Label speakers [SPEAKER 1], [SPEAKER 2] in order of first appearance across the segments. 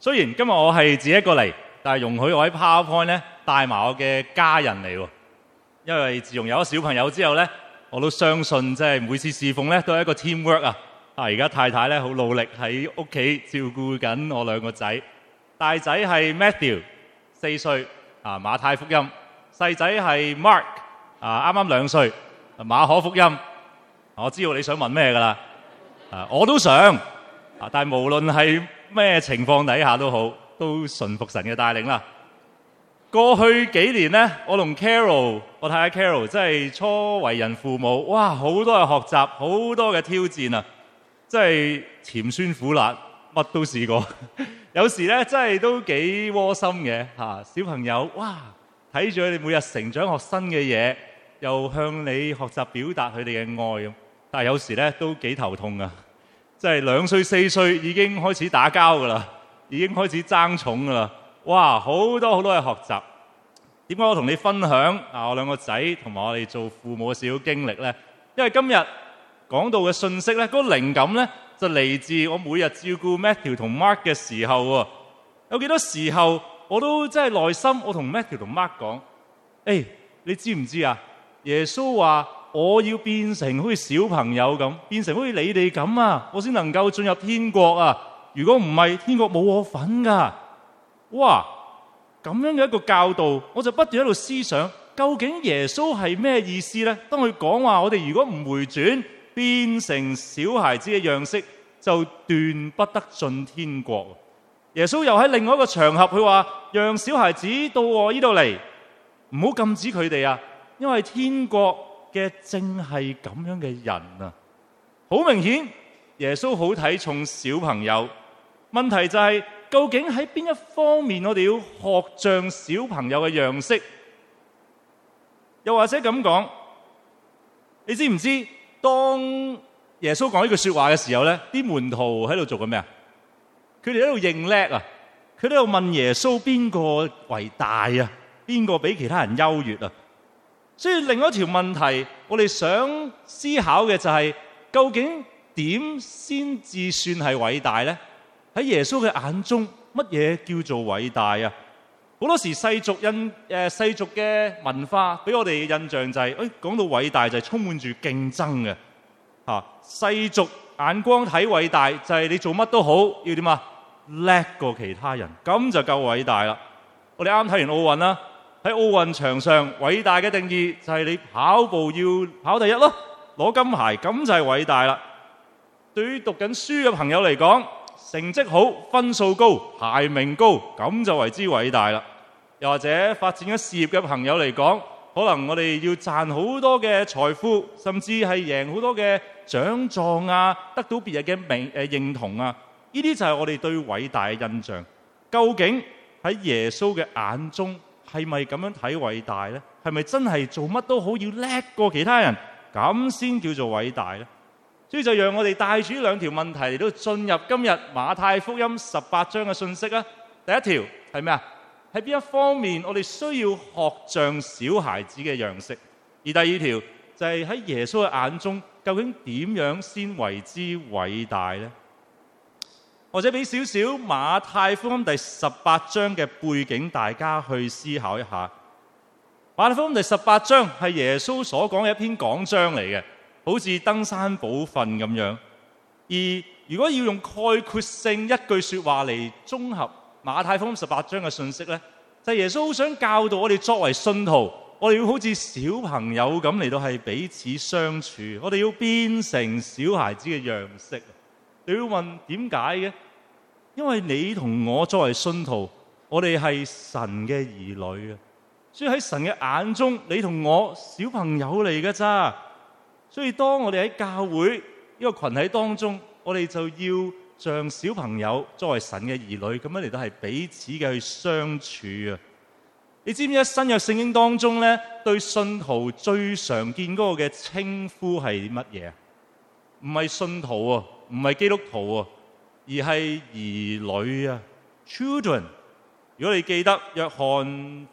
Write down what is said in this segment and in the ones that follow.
[SPEAKER 1] 雖然今日我係自己一個嚟，但係容許我喺 PowerPoint 咧帶埋我嘅家人嚟喎。因為自從有咗小朋友之後咧，我都相信即係每次侍奉咧都係一個 teamwork 啊！而家太太咧好努力喺屋企照顧緊我兩個仔。大仔係 Matthew 4歲馬太福音；細仔係 Mark 啱啱2歲馬可福音。我知道你想問咩㗎啦，我都想，但係無論係咩情況底下都好，都順服神嘅帶領啦。過去幾年咧，我同 Carol， 我太太 Carol， 真係初為人父母，哇，好多嘅學習，好多嘅挑戰啊！真係甜酸苦辣，乜都試過。有時咧，真係都幾窩心嘅嚇。小朋友，哇，睇住佢哋每日成長學新嘅嘢，又向你學習表達佢哋嘅愛咁。但係有時咧都幾頭痛啊！即係2歲4歲已經開始打交㗎啦，已經開始爭寵㗎啦。哇！好多嘅學習。點解我同你分享我兩個仔同埋我哋做父母嘅小經歷呢？因為今日講到嘅信息呢，嗰個靈感呢，就嚟自我每日照顧 Matthew 同 Mark 嘅時候喎。有幾多時候我都真係內心，我同 Matthew 同 Mark 講：誒，你知唔知啊？耶穌話我要變成好似小朋友咁，變成好似你哋咁啊，我先能夠進入天國啊！如果唔係，天國冇我份㗎。哇！咁樣嘅一個教導，我就不斷喺度思想，究竟耶穌係咩意思呢？當佢講話我哋如果唔回轉，變成小孩子嘅樣式，就斷不得進天國。耶穌又喺另外一個場合，佢話讓小孩子到我呢度嚟，唔好禁止佢哋啊，因為天國嘅正係咁樣嘅人啊。好明顯，耶穌好睇重小朋友。問題就係，究竟喺邊一方面我哋要學像小朋友嘅樣式？又或者咁講，你知唔知當耶穌講呢句說話嘅時候咧，啲門徒喺度做緊咩啊？佢哋喺度認叻啊！佢哋喺度問耶穌邊個為大啊？邊個比其他人優越啊？所以另外一條問題，我哋想思考嘅就係，究竟點先至算係偉大咧？喺耶穌嘅眼中，乜嘢叫做偉大啊？好多時世俗嘅文化俾我哋嘅印象就係，講到偉大就係充滿住競爭嘅。世俗眼光睇偉大就係你做乜都好，要點啊？叻過其他人，咁就夠偉大啦。我哋啱睇完奧運啦，喺奧運場上偉大嘅定義就係你跑步要跑第一咯，攞金牌，咁就係偉大啦。對於讀緊書嘅朋友嚟講，成績好、分數高、排名高，咁就為之偉大啦。又或者發展咗事業嘅朋友嚟講，可能我哋要賺好多嘅財富，甚至係贏好多嘅獎狀啊，得到別人嘅認同啊，呢啲就係我哋對偉大嘅印象。究竟喺耶穌嘅眼中係咪咁樣睇偉大呢？係咪真係做乜都好要叻過其他人，咁先叫做偉大呢？所以就讓我哋帶住呢2條問題嚟到進入今日馬太福音18章嘅信息啊。第一條係咩啊？喺邊一方面我哋需要學像小孩子嘅樣式？而第二條就係喺耶穌嘅眼中，究竟點樣先為之偉大呢？或者俾少少馬太福音第18章嘅背景，大家去思考一下。馬太福音第18章係耶穌所講嘅一篇講章嚟嘅，好似登山寶訓咁樣。而如果要用概括性一句說話嚟綜合馬太福音18章嘅信息呢，就係耶穌好想教導我哋作為信徒，我哋要好似小朋友咁嚟到係彼此相處，我哋要變成小孩子嘅樣式。你要問點解嘅？因為你同我作為信徒，我哋係神嘅兒女啊，所以喺神嘅眼中，你同我小朋友嚟嘅咋。所以當我哋喺教會呢個群體當中，我哋就要像小朋友作為神嘅兒女咁樣嚟到係彼此嘅去相處啊。你知唔知喺新約聖經當中咧，對信徒最常見嗰個嘅稱呼係乜嘢啊？唔係信徒啊，唔係基督徒啊，而係兒女啊 ，children。如果你記得約翰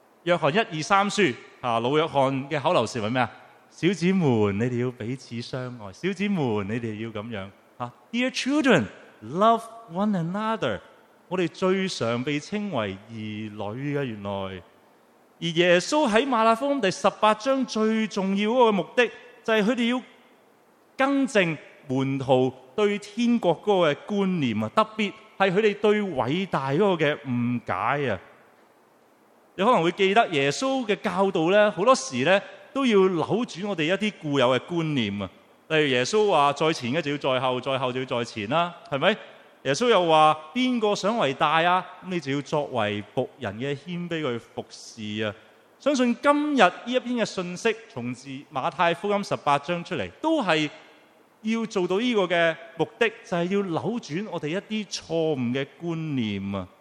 [SPEAKER 1] 1、2、3書老約翰嘅口頭禪係咩啊？小子們，你哋要彼此相愛。小子們，你哋要咁樣。Dear children, love one another。 我哋最常被稱為兒女嘅，原來。而耶穌喺馬太福音第18章最重要嗰個目的，就係佢哋要更正門徒對天國嗰個嘅觀念啊，特別係佢哋對偉大嗰個嘅誤解啊。你可能會記得耶穌嘅教導咧，好多時咧都要扭轉我哋一啲固有嘅觀念啊。例如耶穌話在前嘅就要在後，在後就要在前啦，係咪？耶穌又話邊個想為大啊？咁你就要作為僕人嘅謙卑去服侍啊！相信今日呢一篇嘅信息，從自馬太福音18章出嚟，都係要做到呢個嘅目的，就係要扭轉我哋一啲錯誤嘅觀念啊！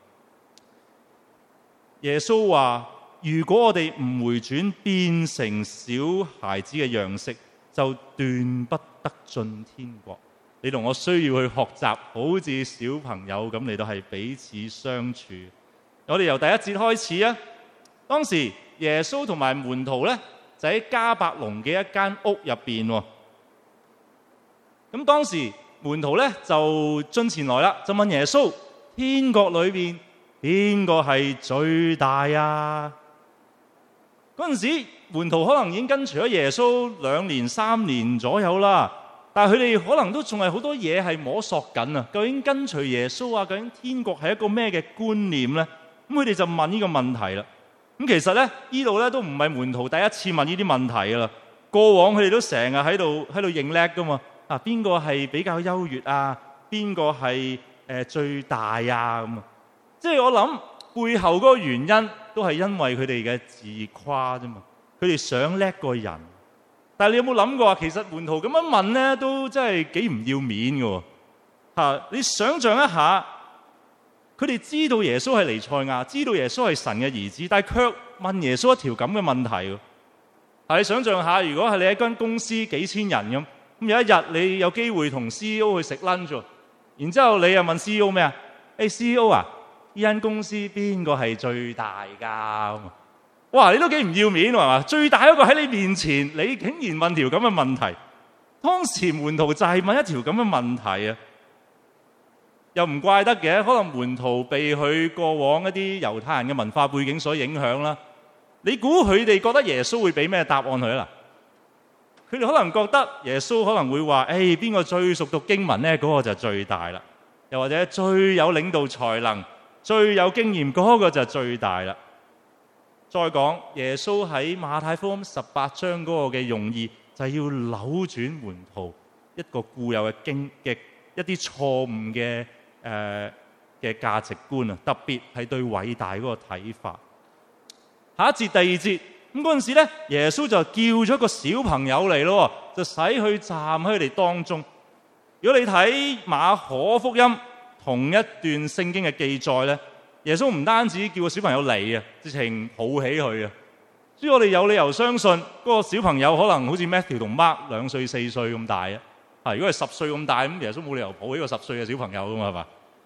[SPEAKER 1] 耶穌話：如果我哋唔回轉，變成小孩子嘅樣式，就斷不得進天國。你同我需要去學習，好似小朋友咁嚟到係彼此相處。我哋由第一節開始啊。當時耶穌同埋門徒咧，就喺迦百農嘅一間屋入邊。咁當時門徒咧就進前來啦，就問耶穌：天國裏邊邊個係最大啊？嗰陣時門徒可能已經跟隨咗耶穌2年3年左右啦。但係佢哋可能都仲係好多嘢係摸索緊啊！究竟跟隨耶穌啊，究竟天國係一個咩嘅觀念咧？咁佢哋就問呢個問題啦。咁其實咧，呢度咧都唔係門徒第一次問呢啲問題噶啦。過往佢哋都成日喺度認叻噶嘛。啊，邊個係比較優越啊？邊個係最大啊？咁啊，即係我諗背後嗰個原因都係因為佢哋嘅自誇啫嘛。佢哋想叻過人。但係你有冇諗過啊？其實門徒咁樣問咧，都真係幾唔要面嘅喎。你想象一下，佢哋知道耶穌係彌賽亞，知道耶穌係神嘅兒子，但係卻問耶穌一條咁嘅問題。你想象下，如果係你喺間公司幾千人咁，有一日你有機會同 CEO 去食 lunch，然之後你又問 CEO 咩啊？CEO 啊，呢間公司邊個係最大㗎？哇！你都幾唔要面係嘛？最大一個喺你面前，你竟然問條咁嘅問題。當時門徒就係問一條咁嘅問題啊，又唔怪得嘅。可能門徒被佢過往一啲猶太人嘅文化背景所影響啦。你估佢哋覺得耶穌會俾咩答案佢啊？佢哋可能覺得耶穌可能會話：邊個最熟讀經文咧？嗰個就最大啦。又或者最有領導才能、最有經驗嗰個就最大啦。再講耶穌喺馬太福音18章嗰個嘅用意，就係要扭轉門徒一個固有嘅一啲錯誤嘅價值觀啊，特別係對偉大嗰個睇法。下一節第2節咁嗰陣時咧，耶穌就叫咗一個小朋友嚟咯，就使佢站喺佢哋當中。如果你睇馬可福音同一段聖經嘅記載咧，耶穌唔單止叫個小朋友嚟啊，直情抱起佢啊！所以我哋有理由相信嗰個小朋友可能好似 Matthew 同 Mark 2歲4歲咁大啊！如果係10歲咁大，咁耶穌冇理由抱起個10歲嘅小朋友噶嘛，係嘛？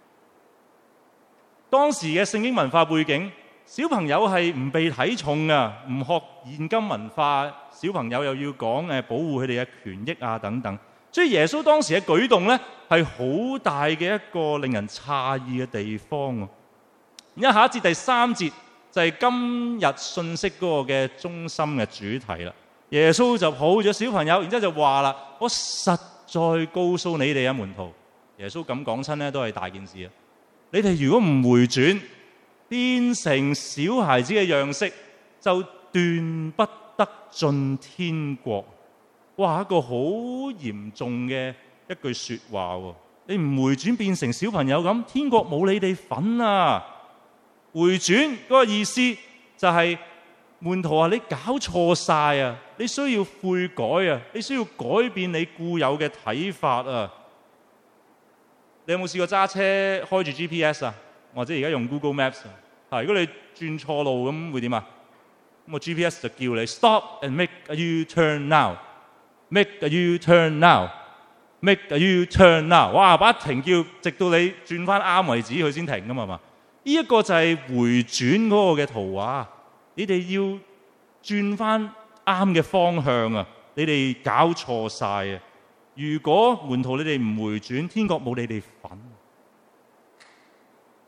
[SPEAKER 1] 當時嘅聖經文化背景，小朋友係唔被睇重啊，唔學現今文化，小朋友又要講保護佢哋嘅權益啊等等。所以耶穌當時嘅舉動咧，係好大嘅一個令人詫異嘅地方啊！然後下一節第3節就係今日信息嗰個嘅中心嘅主題啦。耶穌就抱咗小朋友，然之後就話啦：我實在告訴你哋啊，門徒，耶穌咁講親咧都係大件事啊！你哋如果唔回轉，變成小孩子嘅樣式，就斷不得進天國。哇！一個好嚴重嘅一句說話喎！你唔回轉變成小朋友咁，天國冇你哋份啊！回轉嗰個意思就係門徒啊，你搞錯晒啊！你需要悔改啊！你需要改變你固有嘅睇法啊！你有冇試過揸車開住 GPS 啊？或者而家用 Google Maps 啊？如果你轉錯路咁會點啊？咁個 GPS 就叫你 Stop and make a U-turn now，make a U-turn now，make a U-turn now。哇！不停叫，直到你轉翻啱為止，佢先停噶嘛嘛。呢一個就係回轉嗰個嘅圖畫，你哋要轉翻啱嘅方向啊！你哋搞錯晒啊！如果門徒你哋唔回轉，天國冇你哋份。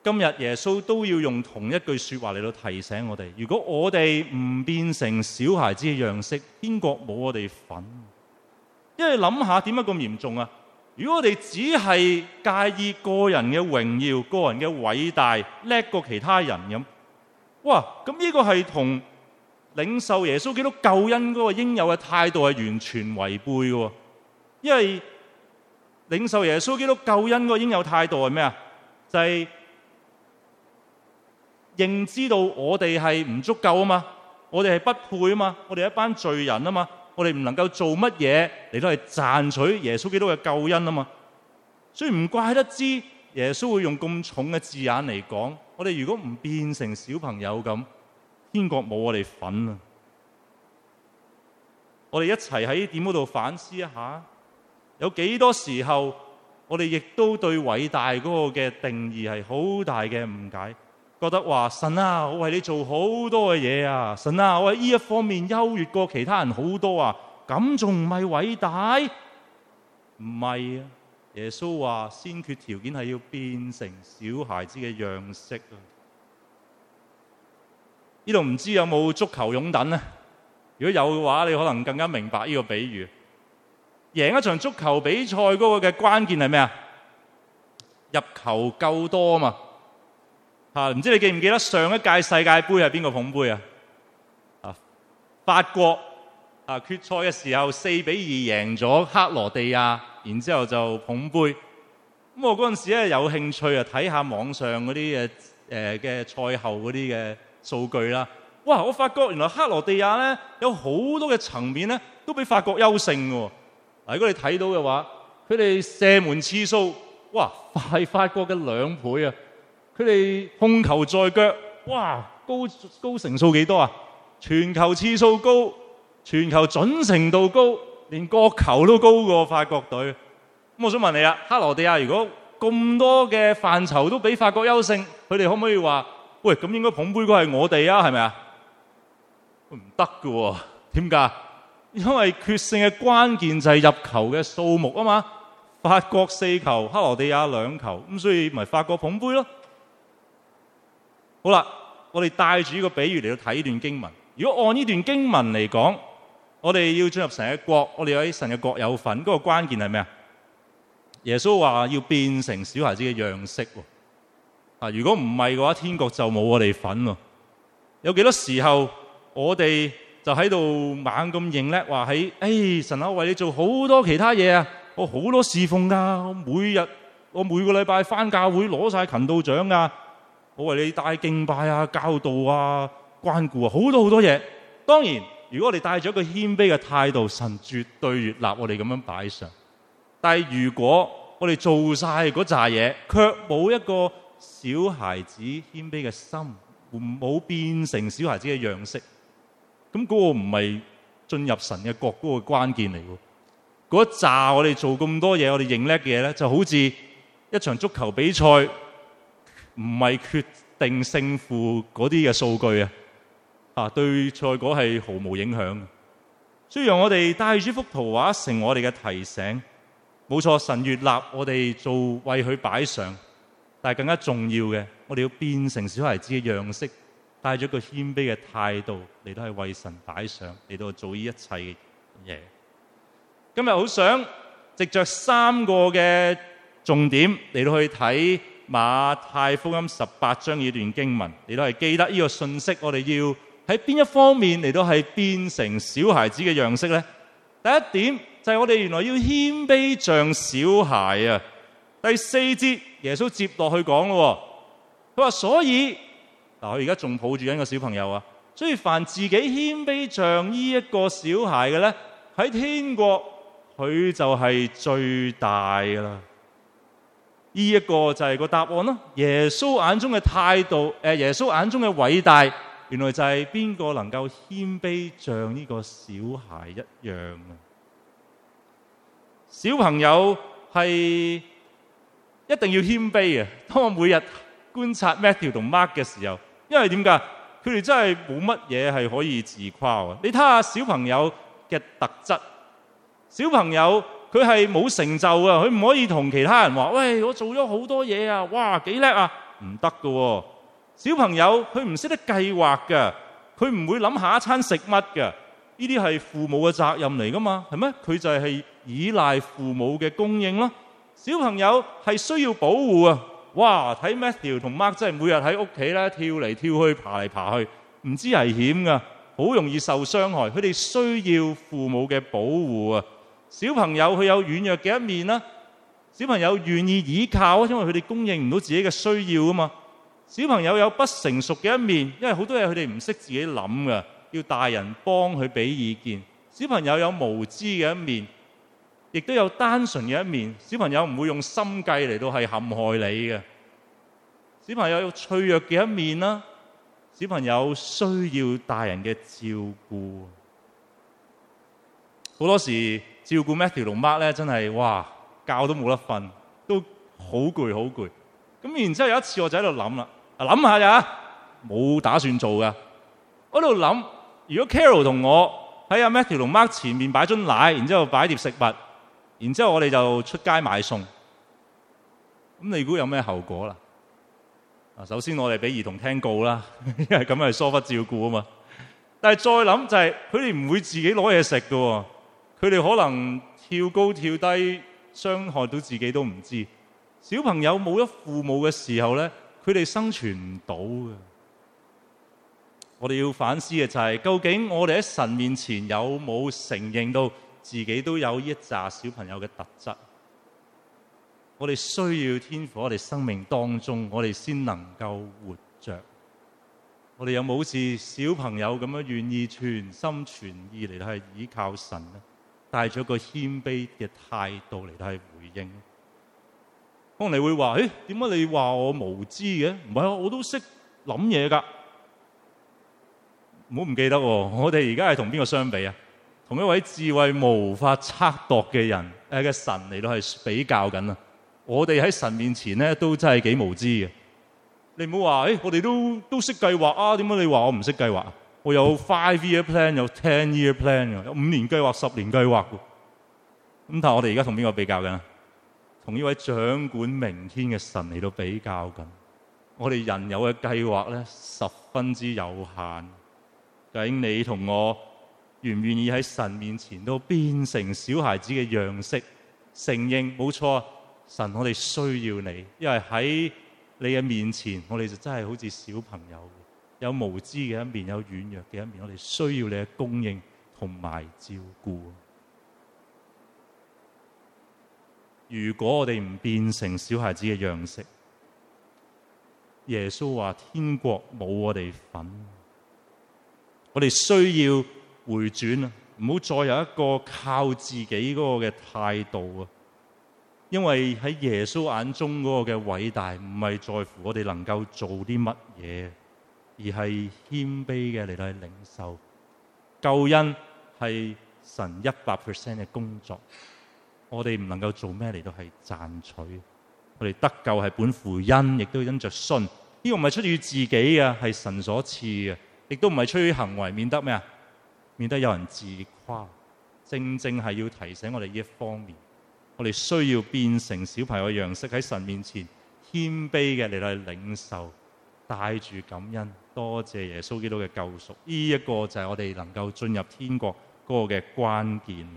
[SPEAKER 1] 今日耶穌都要用同一句說話嚟到提醒我哋：如果我哋唔變成小孩子嘅樣式，天國冇我哋份。因為諗下點解咁嚴重啊？如果我哋只係介意個人嘅榮耀、個人嘅偉大，叻過其他人咁，哇！咁呢個係同領受耶穌基督救恩嗰個應有嘅態度係完全違背嘅。因為領受耶穌基督救恩嗰個應有態度係咩啊？就係認知到我哋係唔足夠啊嘛，我哋係不配啊嘛，我哋係一班罪人啊嘛，我哋唔能夠做乜嘢嚟到係賺取耶穌基督嘅救恩啊嘛。所以唔怪得知耶穌會用咁重嘅字眼嚟講，我哋如果唔變成小朋友咁，天國冇我哋份啊！我哋一齊喺呢點嗰度反思一下，有幾多時候我哋亦都對偉大嗰個嘅定義係好大嘅誤解，覺得話神啊，我為你做好多嘅嘢啊，神啊，我喺呢一方面優越過其他人好多啊，咁仲唔係偉大？唔係啊！耶穌話先決條件係要變成小孩子嘅樣式啊！呢度唔知有冇足球擁躉呢？如果有嘅話，你可能更加明白呢個比喻。贏一場足球比賽嗰個嘅關鍵係咩啊？入球夠多啊嘛！唔知你記唔記得上一屆世界盃係邊個捧杯啊？法國決賽嘅時候4-2贏咗克羅地亞，然之後就捧杯。咁我嗰陣時咧有興趣睇下網上嗰啲嘅賽後嗰啲嘅數據啦。哇！我發覺原來克羅地亞咧有好多嘅層面咧都比法國優勝喎。如果你睇到嘅話，佢哋射門次數哇係法國嘅2倍啊！佢哋控球在腳，哇高成數幾多啊？傳球次數高，傳球準程度高，連角球都高過法國隊。咁我想問你啊，克羅地亞如果咁多嘅範疇都比法國優勝，佢哋可唔可以話喂，咁應該捧杯嗰係我哋啊？係咪啊？唔得㗎喎，點解？因為決勝嘅關鍵就係入球嘅數目啊嘛。法國4球，克羅地亞2球，咁所以咪法國捧杯咯。好啦，我哋帶住呢個比喻嚟到睇呢段經文。如果按呢段經文嚟講，我哋要進入神嘅國，我哋要喺神嘅國有份，嗰個關鍵係咩啊？耶穌話要變成小孩子嘅樣式喎。如果唔係嘅話，天國就冇我哋份喎。有幾多時候我哋就喺度猛咁認叻，話喺神啊，我為你做好多其他嘢啊，我好多侍奉㗎，我每個禮拜返教會攞晒勤道獎㗎，我為你帶敬拜啊、教導啊、關顧啊，好多好多嘢。當然，如果我哋帶咗一個謙卑嘅態度，神絕對悅納我哋咁樣擺上。但係如果我哋做晒嗰扎嘢，卻冇一個小孩子謙卑嘅心，冇變成小孩子嘅樣式，咁嗰個唔係進入神嘅國嗰個關鍵嚟喎。嗰一紮我哋做咁多嘢，我哋認叻嘅嘢咧，就好似一場足球比賽，唔係決定勝負嗰啲嘅數據啊，對賽果係毫無影響嘅。所以讓我哋帶住幅圖畫成我哋嘅提醒。冇錯，神悅納我哋做為佢擺上，但係更加重要嘅，我哋要變成小孩子嘅樣式，帶咗一個謙卑嘅態度嚟到係為神擺上，嚟到做呢一切嘅嘢。今日好想藉着3個嘅重點嚟到去睇馬太福音18章呢段經文，嚟到係記得呢個信息，我哋要喺邊一方面嚟到係變成小孩子嘅樣式呢？第一點就係我哋原來要謙卑像小孩啊！第4節耶穌接落去講咯，佢話所以嗱，我而家仲抱住緊個小朋友啊，所以凡自己謙卑像呢一個小孩嘅咧，喺天國佢就係最大噶啦。呢一個就係個答案咯。耶穌眼中嘅態度，耶穌眼中嘅偉大，原來就係邊個能夠謙卑像呢個小孩一樣啊！小朋友係一定要謙卑嘅。當我每日觀察 Matthew 同 Mark 嘅時候，因為點解？佢哋真係冇乜嘢係可以自誇啊！你睇下小朋友嘅特質，小朋友佢係冇成就啊，佢唔可以同其他人話：喂，我做咗好多嘢啊！哇，幾叻啊！ 唔得㗎。小朋友佢唔識得計劃㗎，佢唔會諗下一餐食乜㗎。呢啲係父母嘅責任嚟㗎嘛，係咩？佢就係依賴父母嘅供應咯。小朋友係需要保護啊！哇，睇 Matthew 同 Mark 真係每日喺屋企咧跳嚟跳去、爬嚟爬去，唔知危險㗎，好容易受傷害。佢哋需要父母嘅保護啊！小朋友佢有軟弱嘅一面啦，小朋友願意依靠，因為佢哋供應唔到自己嘅需要啊嘛。小朋友有不成熟嘅一面，因為好多嘢佢哋唔識自己諗㗎，要大人幫佢俾意見。小朋友有無知嘅一面，亦都有單純嘅一面。小朋友唔會用心計嚟到係陷害你嘅。小朋友有脆弱嘅一面啦，小朋友需要大人嘅照顧。好多時照顧 Matthew 同 Mark 咧，真係哇，覺都冇得瞓，都好攰好攰。咁然之後有一次我就喺度諗啦，諗下咋，冇打算做噶。我喺度諗，如果 Carol 同我喺阿 Matthew 同 Mark 前面擺樽奶，然之後擺碟食物，然之後我哋就出街買餸，咁你估有咩後果啦？首先我哋俾兒童聽告啦，因為咁係疏忽照顧啊嘛。但係再諗就係佢哋唔會自己攞嘢食㗎喎，佢哋可能跳高跳低，傷害到自己都唔知。小朋友冇咗父母嘅時候咧，佢哋生存唔到嘅。我哋要反思嘅就係，究竟我哋喺神面前有冇承認到自己都有呢一紮小朋友嘅特質？我哋需要天父，我哋生命當中，我哋先能夠活着。我哋有冇好似小朋友咁樣願意全心全意嚟到係倚靠神咧？帶咗個謙卑嘅態度嚟到係回應。可能你會話：點解你話我無知嘅？唔係啊，我都識諗嘢㗎。唔好唔記得喎，我哋而家係同邊個相比啊？同一位智慧無法測度嘅人嘅神嚟到係比較緊啊！我哋喺神面前咧都真係幾無知嘅。你唔好話我哋都識計劃啊？點解你話我唔識計劃啊？我有 5-year plan， 有 10-year plan 嘅，有5年計劃、10年計劃嘅。咁但係我哋而家同邊個比較緊啊？同呢位掌管明天嘅神嚟到比較緊。我哋人有嘅計劃咧十分之有限。究竟你同我願唔願意喺神面前都變成小孩子嘅樣式，承認冇錯，神我哋需要你，因為喺你嘅面前，我哋就真係好似小朋友，有無知嘅一面，有軟弱嘅一面，我哋需要你嘅供應同埋照顧。如果我哋唔變成小孩子嘅樣式，耶穌話天國冇我哋份。我哋需要回轉啊！唔好再有一個靠自己嗰個嘅態度啊！因為喺耶穌眼中嗰個嘅偉大，唔係在乎我哋能夠做啲乜嘢，而係謙卑嘅嚟到去領受救恩，係神100% 嘅工作。我哋唔能夠做咩嚟到係賺取。我哋得救係本乎恩，亦都因着信。呢個唔係出於自己嘅，係神所賜嘅。亦都唔係出於行為，免得咩啊？免得有人自誇。正正係要提醒我哋呢一方面，我哋需要變成小朋友嘅樣式，喺神面前謙卑嘅嚟到領受，帶住感恩，多謝耶穌基督嘅救贖。呢一個就係我哋能夠進入天國嗰個嘅關鍵。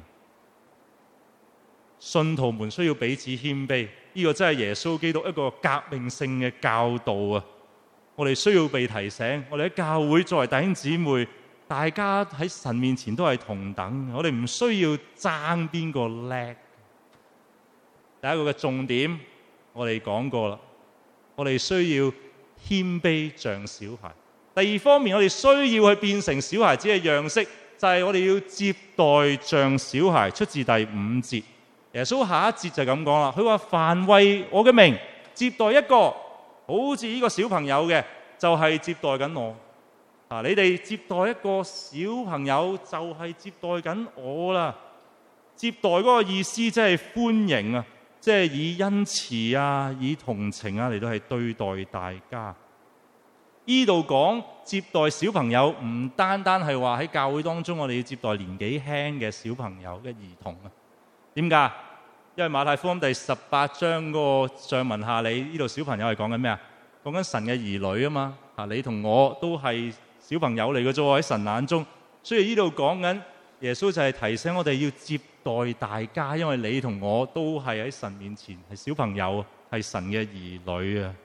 [SPEAKER 1] 信徒們需要彼此謙卑，呢個真係耶穌基督一個革命性嘅教導啊！我哋需要被提醒，我哋喺教會作為弟兄姊妹，大家喺神面前都係同等，我哋唔需要爭邊個叻。第一個嘅重點，我哋講過啦，我哋需要謙卑像小孩。第二方面，我哋需要去變成小孩子嘅樣式，就係我哋要接待像小孩。出自第5節，耶穌下一節就咁講啦，佢話凡為我嘅名接待一個好似呢個小朋友嘅，就係接待緊我。你哋接待一個小朋友，就係接待緊我啦。接待嗰個意思即係歡迎啊，即係以恩慈啊、以同情啊嚟到係對待大家。呢度講接待小朋友，唔單單係話喺教會當中我哋要接待年紀輕嘅小朋友嘅兒童啊。點解？因為馬太福音第18章嗰個上文下理，呢度小朋友係講緊咩啊？ 講緊神嘅兒女啊嘛。你同我都係小朋友嚟嘅啫喎，喺神眼中。所以呢度講緊耶穌就係提醒我哋要接待大家，因為你同我都係喺神面前係小朋友，係神嘅兒女啊。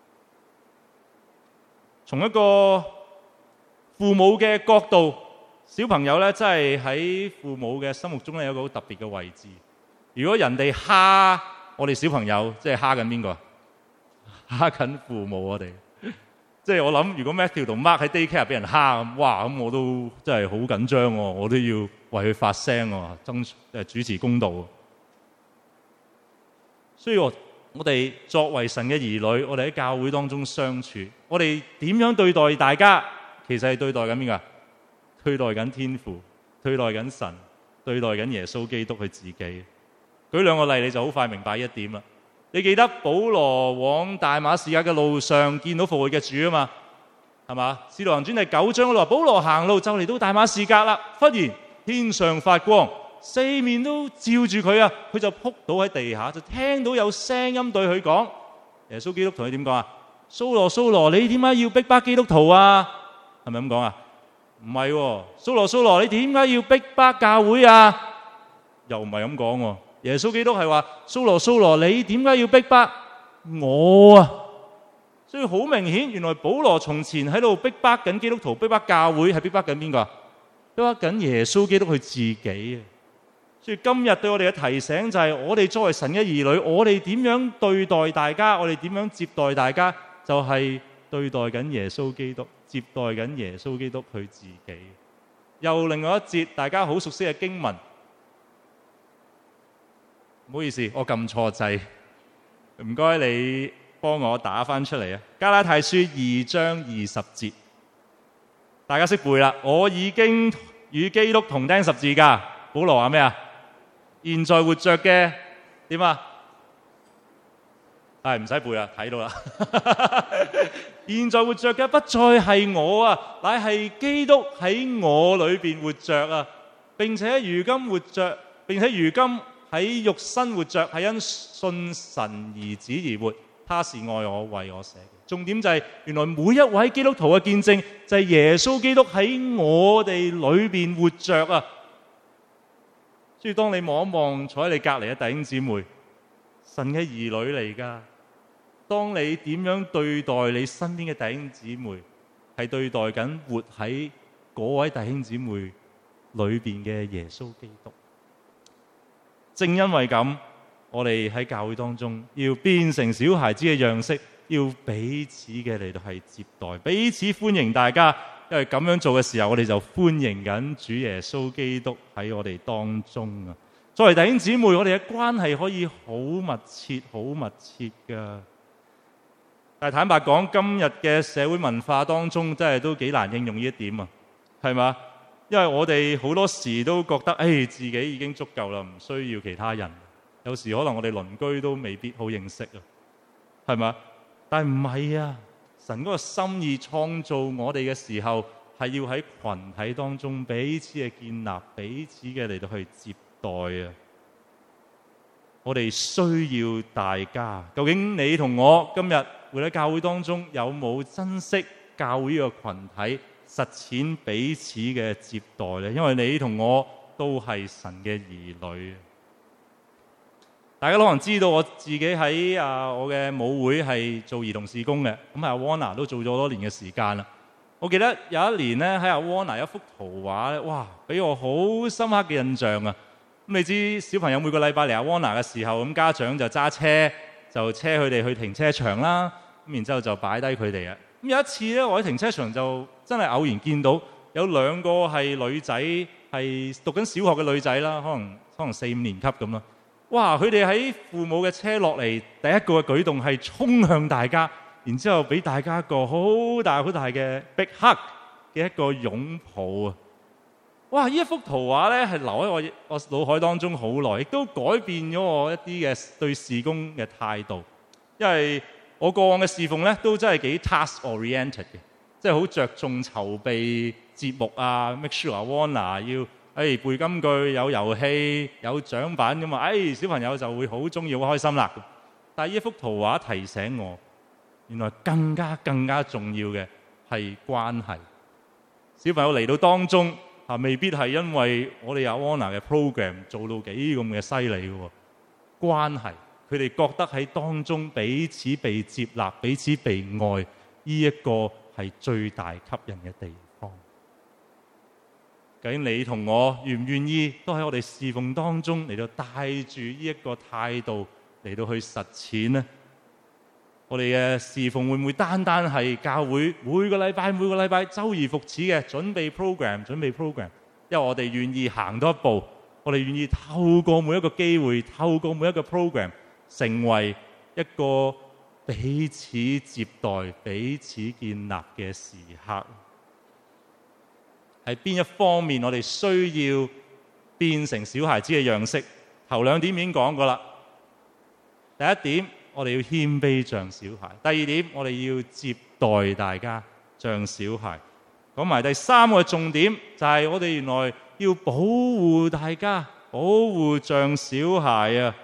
[SPEAKER 1] 從一個父母嘅角度，小朋友咧真係喺父母嘅心目中咧有一個好特別嘅位置。如果人哋蝦我哋小朋友，即係蝦緊邊個？蝦緊父母我哋。即係我諗，如果 Matthew 同 Mark 喺 daycare 俾人蝦，哇咁我都真係好緊張喎，我都要為佢發聲喎，主持公道。所以我哋作為神嘅兒女，我哋喺教會當中相處，我哋點樣對待大家？其實係對待緊邊個？對待緊天父，對待緊神，對待緊耶穌基督佢自己。舉兩個例，你就好快明白一點啦。你記得保羅往大馬士革嘅路上見到復活嘅主啊嘛？係嘛？《使徒行傳》第9章嗰度話，保羅行路就嚟到大馬士革啦，忽然天上發光，四面都照住佢啊！佢就仆倒喺地下，就聽到有聲音對佢講：耶穌基督同佢點講啊？蘇羅蘇羅，你點解要逼迫基督徒啊？係咪咁講啊？唔係喎，蘇羅蘇羅，你點解要逼迫教會啊？又唔係咁講喎。耶穌基督係話：蘇羅蘇羅，你點解要逼迫我啊？所以好明顯，原來保羅從前喺度逼迫緊基督徒，逼迫教會，係逼迫緊邊個？逼迫緊耶穌基督佢自己啊！所以今日對我哋嘅提醒就係：我哋作為神嘅兒女，我哋點樣對待大家？我哋點樣接待大家？就係對待緊耶穌基督，接待緊耶穌基督佢自己。又另外一節大家好熟悉嘅經文。唔好意思，我撳錯掣，唔該你幫我打返出嚟啊！加拉太書2章20節，大家識背啦。我已經與基督同釘十字架。保羅話咩啊？現在活着嘅點啊？係唔使背啦，睇到啦。現在活着嘅不再係我啊，乃係基督喺我裏邊活着啊！並且如今喺肉身活着，係因信神兒子而活，他是愛我，為我捨嘅。重點就係原來每一位基督徒嘅見證就係耶穌基督喺我哋裏邊活着啊！所以當你望一望坐喺你隔離嘅弟兄姊妹，神嘅兒女嚟㗎。當你點樣對待你身邊嘅弟兄姊妹，係對待緊活喺嗰位弟兄姊妹裏邊嘅耶穌基督。正因為咁，我哋喺教會當中要變成小孩子嘅樣式，要彼此嘅嚟到係接待，彼此歡迎大家。因為咁樣做嘅時候，我哋就歡迎緊主耶穌基督喺我哋當中啊！作為弟兄姊妹，我哋嘅關係可以好密切、好密切㗎。但係坦白講，今日嘅社會文化當中，真係都幾難應用呢一點啊，係嘛？因為我哋好多時都覺得，自己已經足夠啦，唔需要其他人。有時可能我哋鄰居都未必好認識啊，係嘛？但係唔係啊？神嗰個心意創造我哋嘅時候，係要喺群體當中彼此嘅建立，彼此嘅嚟到去接待啊！我哋需要大家。究竟你同我今日會喺教會當中有冇珍惜教會呢個群體？實踐彼此嘅接待咧，因為你同我都係神嘅兒女。大家可能知道我自己喺我嘅母會係做兒童事工嘅，咁阿 Warner 都做咗好多年嘅時間啦。我記得有一年咧喺阿 Warner 一幅圖畫咧，哇，俾我好深刻嘅印象啊！咁你知小朋友每個禮拜嚟阿 Warner 嘅時候，咁家長就揸車就車佢哋去停車場啦，咁然之後就擺低佢哋啊。咁有一次咧，我喺停車場就真係偶然見到有兩個係女仔，係讀緊小學嘅女仔啦，可能4、5年級咁啦。哇！佢哋喺父母嘅車落嚟，第一個嘅舉動係衝向大家，然之後俾大家一個好大好大嘅big hug嘅一個擁抱啊！哇！呢一幅圖畫咧係留喺我腦海當中好耐，亦都改變咗我一啲嘅對事工嘅態度，因為我過往嘅侍奉咧都真係幾 task oriented 嘅，即係好着重籌備節目啊 ，make sure Warner 要背金句、有遊戲、有獎品咁啊，小朋友就會好中意、好開心啦。但係呢一幅圖畫提醒我， 原來更加重要嘅係關係。小朋友嚟到當中未必係因為我哋有 Honor 嘅 program 做到幾咁嘅犀利嘅喎，關係佢哋覺得喺當中彼此被接納、彼此被愛，呢一個係最大吸引嘅地方。究竟你同我願唔願意都喺我哋侍奉當中嚟到帶住呢一個態度嚟到去實踐呢？我哋嘅侍奉會唔會單係教會每個禮拜周而復始嘅準備 program？ 因為我哋願意行多一步，我哋願意透過每一個機會，透過每一個 program， 成為一個彼此接待、彼此建立嘅時刻。喺邊一方面我哋需要變成小孩子嘅樣式？頭兩點已經講過啦。第一點，我哋要謙卑像小孩；第二點，我哋要接待大家像小孩。講埋第三個重點，就係我哋原來要保護大家，保護像小孩啊！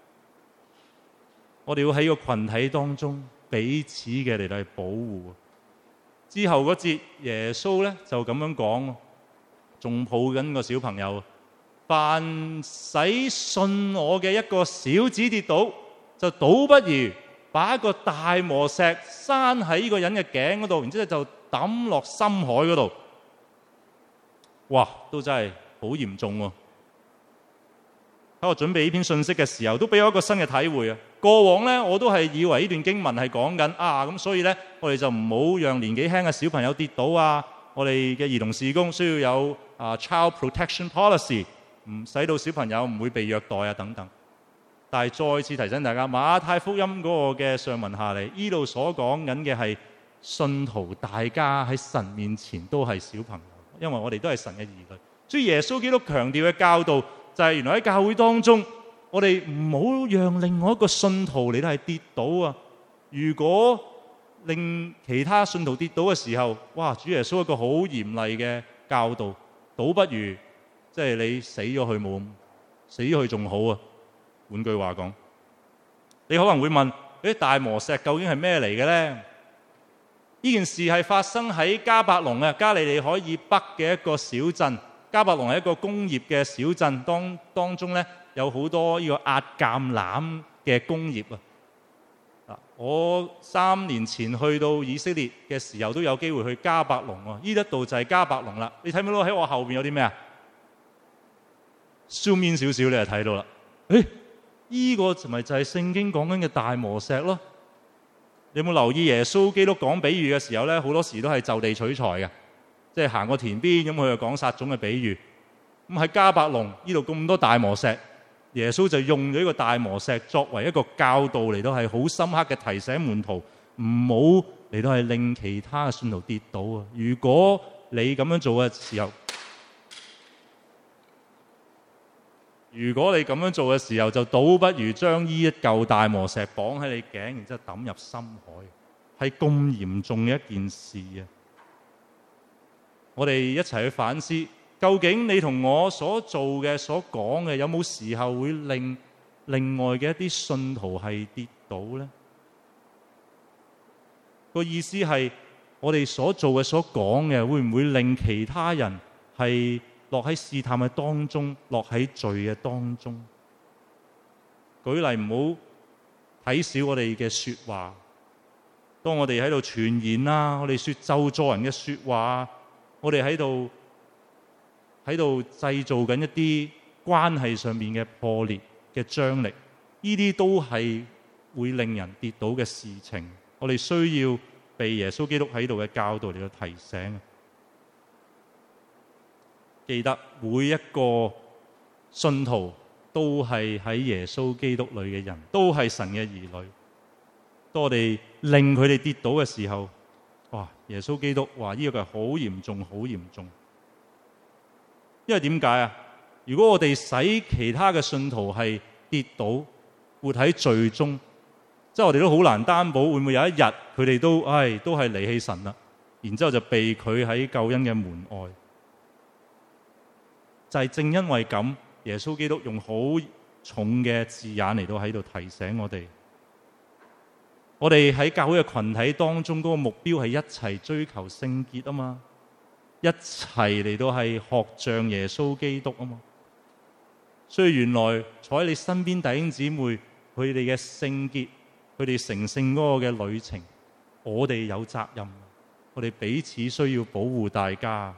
[SPEAKER 1] 我哋要喺個群體當中彼此嘅嚟到去保護。之後嗰節耶穌咧就咁樣講，仲抱緊個小朋友，凡使信我嘅一個小子跌倒，就倒不如把一個大磨石拴喺呢個人嘅頸嗰度，然之後就抌落深海嗰度。哇，都真係好嚴重喎！喺我準備呢篇信息嘅時候，都俾我一個新嘅體會啊！過往咧，我都係以為呢段經文係講緊咁，所以咧，我哋就唔好讓年紀輕嘅小朋友跌倒啊！我哋嘅兒童事工需要有child protection policy， 唔使到小朋友唔會被虐待啊等等。但係再次提醒大家，馬太福音嗰個嘅上文下嚟，呢度所講緊嘅係信徒大家喺神面前都係小朋友，因為我哋都係神嘅兒女。所以耶穌基督強調嘅教導就係原來喺教會當中，我哋唔好讓另外一個信徒嚟到係跌倒啊！如果令其他信徒跌倒嘅時候，哇！主耶穌一個好嚴厲嘅教導，倒不如即係你死咗佢冇，死咗佢仲好啊！換句話講，你可能會問：啲大磨石究竟係咩嚟嘅咧？呢件事係發生喺迦百農啊，加利利海以北嘅一個小鎮。迦百農係一個工業嘅小鎮，當中咧有好多呢個壓橄欖嘅工業啊。我3年前去到以色列嘅時候，都有機會去迦百農啊。呢一度就係迦百農啦。你睇唔睇到喺我後邊有啲咩啊？zoom in少少，你就睇到啦。呢個咪就係聖經講緊嘅大磨石咯。你有冇留意耶穌基督講比喻嘅時候咧，好多時都係就地取材嘅，即係行過田邊咁，佢就講撒種嘅比喻。咁喺迦百農呢度咁多大磨石，耶穌就用咗呢個大磨石作為一個教導嚟到係好深刻嘅提醒門徒，唔好嚟到係令其他嘅信徒跌倒啊！如果你咁樣做嘅時候，就倒不如將呢一嚿大磨石綁喺你頸，然之後抌入深海，係咁嚴重嘅一件事啊！我哋一齊去反思，究竟你同我所做嘅、所講嘅，有冇時候會令另外嘅一啲信徒係跌倒呢？個意思係我哋所做嘅、所講嘅，會唔會令其他人係落喺試探嘅當中，落喺罪嘅當中？舉例，唔好睇小我哋嘅說話。當我哋喺度傳言啦，我哋說咒詛人嘅說話，我哋喺度製造緊一啲關係上面嘅破裂嘅張力，呢啲都係會令人跌倒嘅事情。我哋需要被耶穌基督喺度嘅教導嚟到提醒。記得每一個信徒都係喺耶穌基督裏嘅人，都係神嘅兒女。當我哋令佢哋跌倒嘅時候，哇！耶穌基督話呢個係好嚴重，好嚴重。因為點解啊？如果我哋使其他嘅信徒係跌倒，活喺罪中，即係我哋都好難擔保會唔會有一日佢哋都係離棄神啦，然之後就被佢喺救恩嘅門外。就係正因為咁，耶穌基督用好重嘅字眼嚟到喺度提醒我哋我哋喺教會嘅群體當中嗰個目標係一齊追求聖潔啊嘛，一齊嚟到係學像耶穌基督啊嘛。所以原來坐喺你身邊弟兄姊妹，佢哋嘅聖潔，佢哋成聖嗰個嘅旅程，我哋有責任，我哋彼此需要保護大家。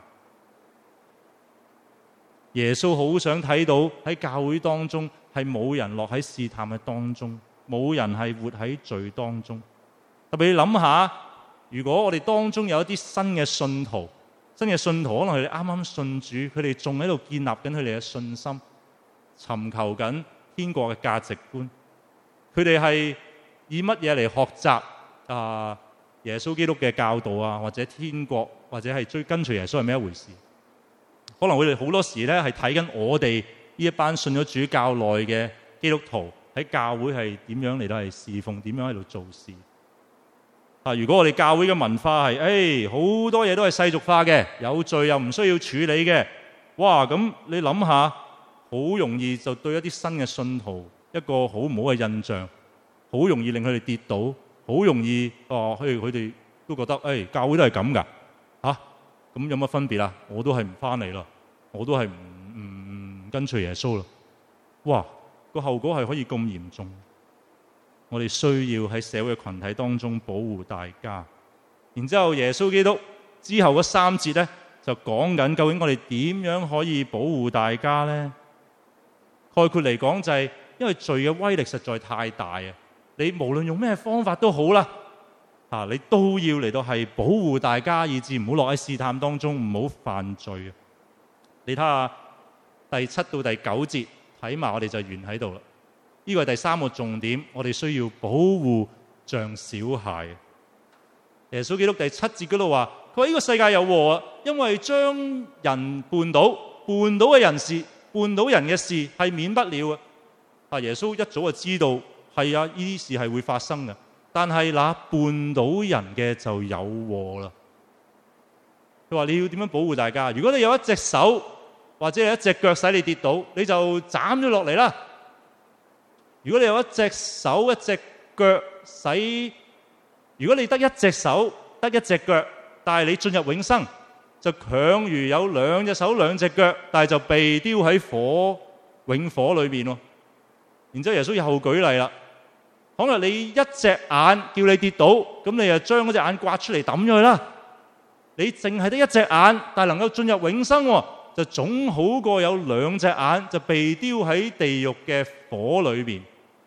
[SPEAKER 1] 耶穌好想睇到喺教會當中係冇人落喺試探嘅當中，冇人係活喺罪當中。特別你諗下，如果我哋當中有一啲新嘅信徒可能佢哋啱啱信主，佢哋仲喺度建立緊佢哋嘅信心，尋求緊天國嘅價值觀，佢哋係以乜嘢嚟學習耶穌基督嘅教導啊，或者天國，或者係跟隨耶穌係咩一回事？可能佢哋好多時咧係睇緊我哋呢一班信咗主較耐嘅基督徒喺教會係點樣嚟到係侍奉，點樣喺度做事。如果我哋教會嘅文化係好多嘢都係世俗化嘅，有罪又唔需要處理嘅，哇！咁你諗下，好容易就對一啲新嘅信徒一個好唔好嘅印象，好容易令佢哋跌倒，好容易佢哋都覺得教會都係咁㗎嚇，咁有乜分別啊？我都係唔返嚟啦，我都係唔跟隨耶穌啦。哇！個後果係可以咁嚴重。我哋需要喺社會嘅群體當中保護大家。然之後耶穌基督之後嗰3節咧，就講緊究竟我哋點樣可以保護大家咧？概括嚟講就係因為罪嘅威力實在太大啊！你無論用咩方法都好啦，你都要嚟到係保護大家，以致唔好落喺試探當中，唔好犯罪。你睇下第7到第9節，睇埋我哋就完喺度啦。呢個係第3個重點，我哋需要保護像小孩。耶穌基督第7節嗰度話：佢話呢個世界有禍啊，因為將人絆倒嘅人嘅事係免不了啊。耶穌一早就知道係啊，呢啲事係會發生嘅。但係嗱，絆倒人嘅就有禍啦。佢話你要點樣保護大家？如果你有一隻手或者有一隻腳使你跌倒，你就斬咗落嚟啦。如果你有一隻手一隻腳如果你得一隻手得一隻腳，但係你進入永生，就強如有2隻手2隻腳，但係就被丟喺永火裏面。然之後耶穌又舉例啦，可能你一隻眼叫你跌倒，咁你就將嗰隻眼刮出嚟抌咗佢啦。你淨係得一隻眼，但係能夠進入永生，就總好過有2隻眼就被丟喺地獄嘅火裏面。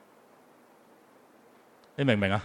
[SPEAKER 1] 你明唔明啊？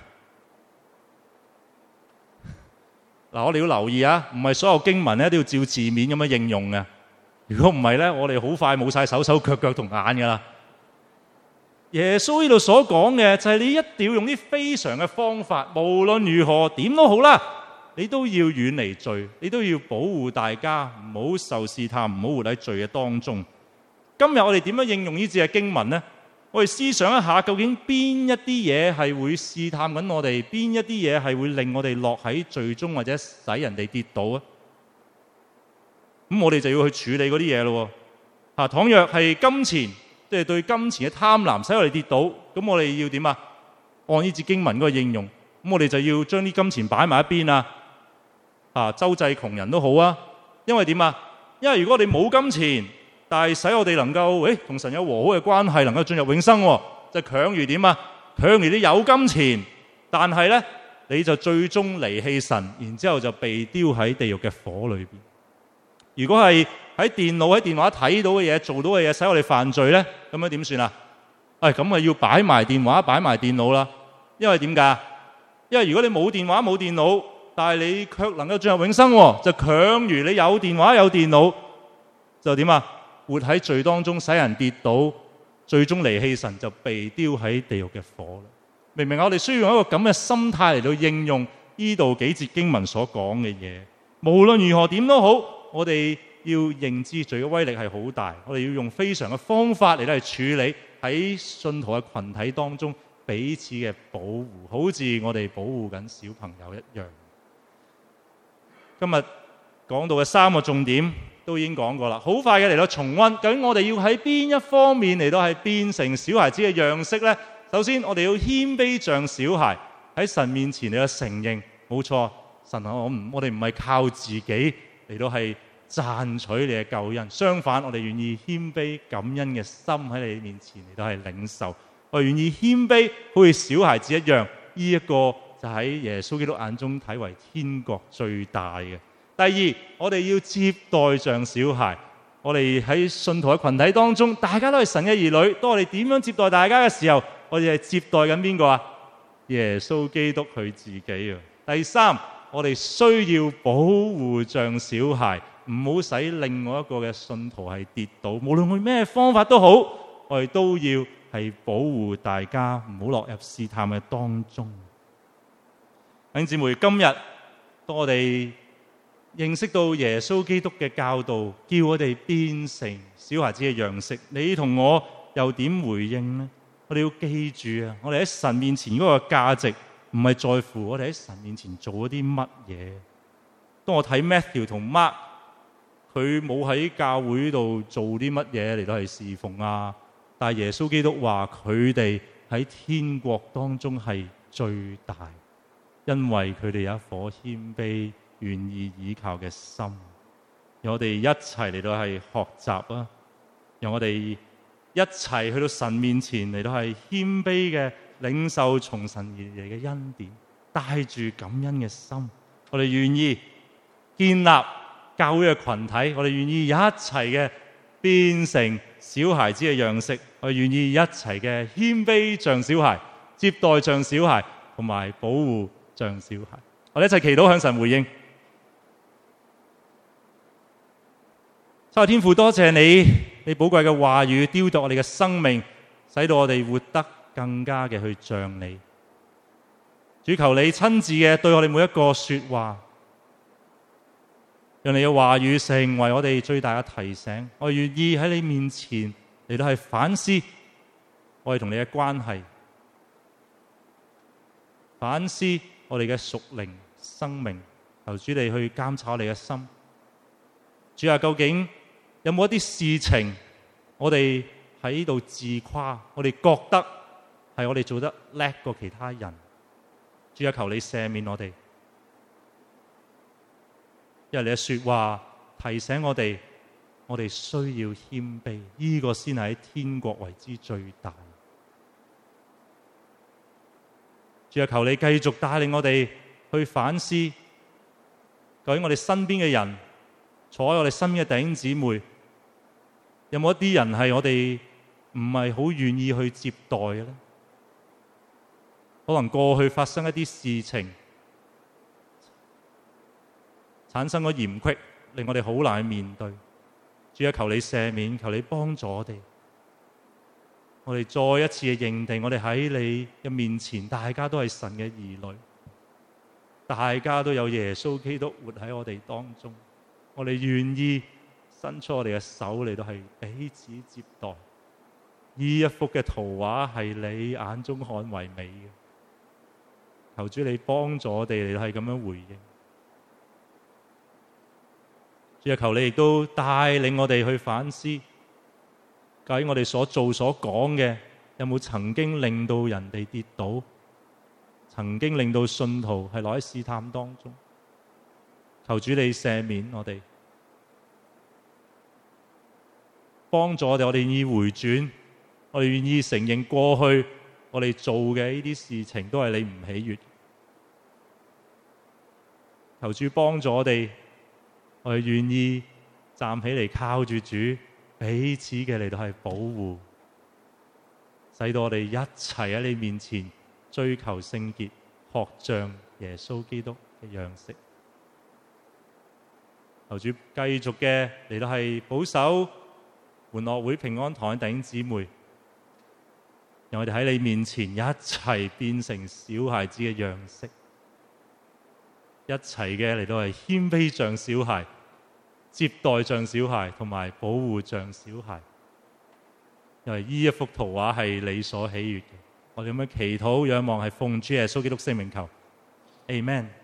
[SPEAKER 1] 嗱，我哋要留意啊，唔係所有經文咧都要照字面咁樣應用嘅。如果唔係咧，我哋好快冇晒手腳同眼噶啦。耶穌呢度所講嘅就係你一定要用啲非常嘅方法，無論如何點都好啦，你都要遠離罪，你都要保護大家，唔好受試探，唔好活喺罪嘅當中。今日我哋點樣應用呢節嘅經文呢？我哋思想一下，究竟邊一啲嘢係會試探緊我哋，邊一啲嘢係會令我哋落喺罪中，或者使人哋跌倒啊？咁我哋就要去處理嗰啲嘢咯。倘若係金錢，即係對金錢嘅貪婪使我哋跌倒，咁我哋要點啊？按呢節經文嗰個應用，咁我哋就要將啲金錢擺埋一邊啊！周濟窮人都好啊。因為點啊？因為如果我哋冇金錢，但係使我哋能夠同神有和好嘅關係，能夠進入永生，就強如點啊？強如你有金錢，但係咧你就最終離棄神，然之後就被丟喺地獄嘅火裏邊。如果係喺電話睇到嘅嘢、做到嘅嘢使我哋犯罪咧，咁樣點算啊？咁啊要擺埋電話、擺埋電腦啦。因為點解？因為如果你冇電話冇電腦，但係你卻能夠進入永生，就強如你有電話有電腦，就點啊？活喺罪當中，使人跌倒，最終離棄神，就被丟喺地獄嘅火啦。明唔明？我哋需要用一個咁嘅心態嚟到應用呢度幾節經文所講嘅嘢。無論如何點都好，我哋要認知罪嘅威力係好大，我哋要用非常嘅方法嚟到去處理喺信徒嘅群體當中彼此嘅保護，好似我哋保護緊小朋友一樣。今日講到嘅3個重點都已經講過啦，好快嘅嚟到重溫。究竟我哋要喺邊一方面嚟到係變成小孩子嘅樣式呢？首先，我哋要謙卑像小孩。 喺神面前你去承認，冇錯，神啊，我哋唔係靠自己嚟到係賺取你嘅救恩，相反，我哋願意謙卑感恩嘅心喺你面前嚟到係領受，我哋願意謙卑，好似小孩子一樣。呢一個就喺耶穌基督眼中睇為天國最大嘅。第二，我哋要接待像小孩。我哋喺信徒嘅群體當中，大家都係神嘅兒女。當我哋點樣接待大家嘅時候，我哋係接待緊邊個啊？耶穌基督佢自己啊。第三，我哋需要保護像小孩，唔好使另外一個嘅信徒係跌倒。無論用咩方法都好，我哋都要係保護大家，唔好落入試探嘅當中。弟兄姊妹，今日當我哋認識到耶穌基督嘅教導，叫我哋變成小孩子嘅樣式，你同我又點回應呢？我哋要記住啊，我哋喺神面前嗰個價值唔係在乎我哋喺神面前做咗啲乜嘢。當我睇 Matthew 同 Mark， 佢冇喺教會度做啲乜嘢嚟到係侍奉啊，但係耶穌基督話佢哋喺天國當中係最大，因為佢哋有一顆謙卑願意倚靠嘅心。讓我哋一齊嚟到係學習啊！讓我哋一齊去到神面前嚟到係謙卑嘅領受從神而嚟嘅恩典，帶住感恩嘅心，我哋願意建立教會嘅群體，我哋願意一齊嘅變成小孩子嘅樣式，我哋願意一齊嘅謙卑像小孩，接待像小孩，同埋保護像小孩。我哋一齊祈禱向神回應。天父，多謝你寶貴嘅話語雕琢我哋嘅生命，使到我哋活得更加嘅去像你。主，求你親自嘅對我哋每一個說話，讓你嘅話語成為我哋最大嘅提醒。我願意喺你面前嚟到係反思我哋同你嘅關係，反思我哋嘅屬靈生命。求主你去監察我哋嘅心。主啊，究竟有冇一啲事情我哋喺度自誇，我哋覺得係我哋做得叻過其他人？主啊，求你赦免我哋，因為你嘅說話提醒我哋，我哋需要謙卑，呢個先係喺天國為之最大。主啊，求你繼續帶領我哋去反思，究竟我哋身邊嘅人，坐喺我哋身邊嘅弟兄姊妹，有冇一啲人係我哋唔係好願意去接待嘅咧？可能過去發生一啲事情，產生咗嫌隙，令我哋好難去面對。主啊，求你赦免，求你幫助我哋。我哋再一次嘅認定，我哋喺你嘅面前，大家都係神嘅兒女，大家都有耶穌基督活喺我哋當中。我哋願意伸出我哋嘅手嚟到係彼此接待。呢一幅嘅圖畫係你眼中看為美嘅。求主你幫助我哋嚟到係咁樣回應。主啊，求你亦都帶領我哋去反思，究竟我哋所做所講嘅有冇曾經令到人哋跌倒，曾經令到信徒係落喺試探當中。求主你赦免我哋，幫助我哋，我哋願意回轉，我哋願意承認過去我哋做嘅呢啲事情都係你唔喜悅。求主幫助我哋，我哋願意站起嚟靠住主，彼此嘅嚟到係保護，使到我哋一齊喺你面前追求聖潔，學像耶穌基督嘅樣式。求主繼續嘅嚟到係保守援樂會平安堂嘅弟兄姊妹，讓我哋喺你面前一齊變成小孩子嘅樣式，一齊嘅嚟到係謙卑像小孩，接待像小孩，同埋保護像小孩。因為呢一幅圖畫係你所喜悅嘅，我哋咁樣祈禱仰望係奉主耶穌基督聖名求，Amen。